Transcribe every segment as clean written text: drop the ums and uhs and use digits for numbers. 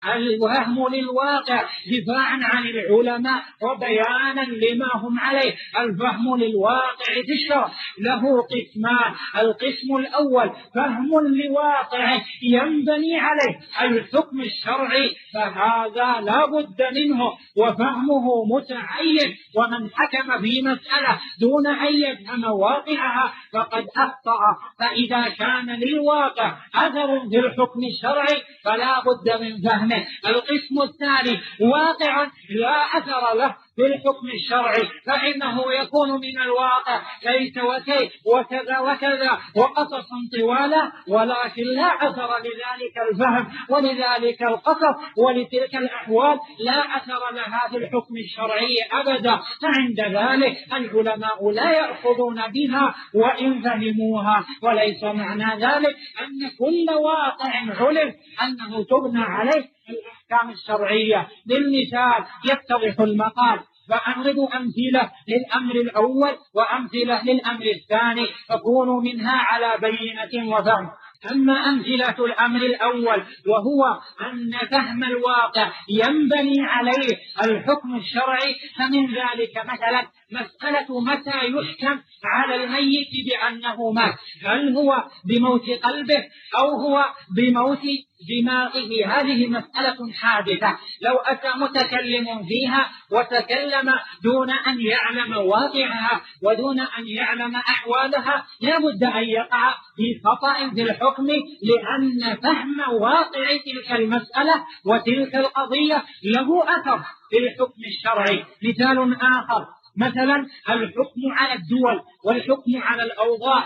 الوهم للواقع دفاعا عن العلماء وبيانا لما هم عليه. الفهم للواقع في الشرع له قسمان: القسم الأول فهم لواقع ينبني عليه الحكم الشرعي، فهذا لا بد منه وفهمه متعين، ومن حكم في مسألة دون أن يفهم واقعها فقد أخطأ. فإذا كان للواقع أثر في الحكم الشرعي فلا بد من فهمه. القسم الثاني واقع لا أثر له في الحكم الشرعي، فإنه يكون من الواقع ليس وكيف وكذا وكذا وقصصا طوالا، ولكن لا أثر لذلك الفهم ولذلك القصص ولتلك الأحوال لا أثر لها في الحكم الشرعي أبدا. فعند ذلك العلماء لا يأخذون بها وإن فهموها، وليس معنى ذلك أن كل واقع علم أنه تبنى عليه الأحكام الشرعية. للمثال يتضح المقال، فأعرض أمثلة للأمر الأول وأمثلة للأمر الثاني فكونوا منها على بينة وفهم. أما أمثلة الأمر الأول وهو أن فهم الواقع ينبني عليه الحكم الشرعي، فمن ذلك مثلا مسألة متى يحكم على الميت بأنه مات، هل هو بموت قلبه أو هو بموت دماغه؟ هذه مسألة حادثة، لو أتى متكلم فيها وتكلم دون أن يعلم واقعها ودون أن يعلم أحوالها لا بد أن يقع في خطأ في الحكم، لأن فهم واقع تلك المسألة وتلك القضية له أثر في الحكم الشرعي. مثال آخر، مثلا الحكم على الدول والحكم على الأوضاع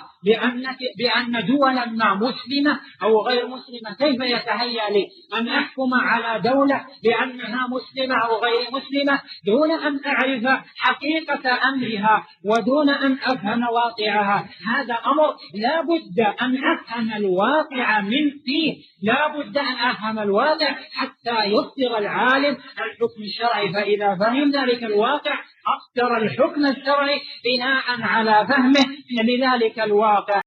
بأن دولا ما مسلمة أو غير مسلمة. كيف يتهيأ لي أن أحكم على دولة بأنها مسلمة أو غير مسلمة دون أن أعرف حقيقة أمرها ودون أن أفهم واقعها؟ هذا أمر لا بد أن أفهم الواقع من فيه، لا بد أن أفهم الواقع حتى يصدر العالم الحكم الشرعي. فإذا فهم ذلك الواقع أصدر الحكم الشرعي بناء على فهمه لذلك الواقع.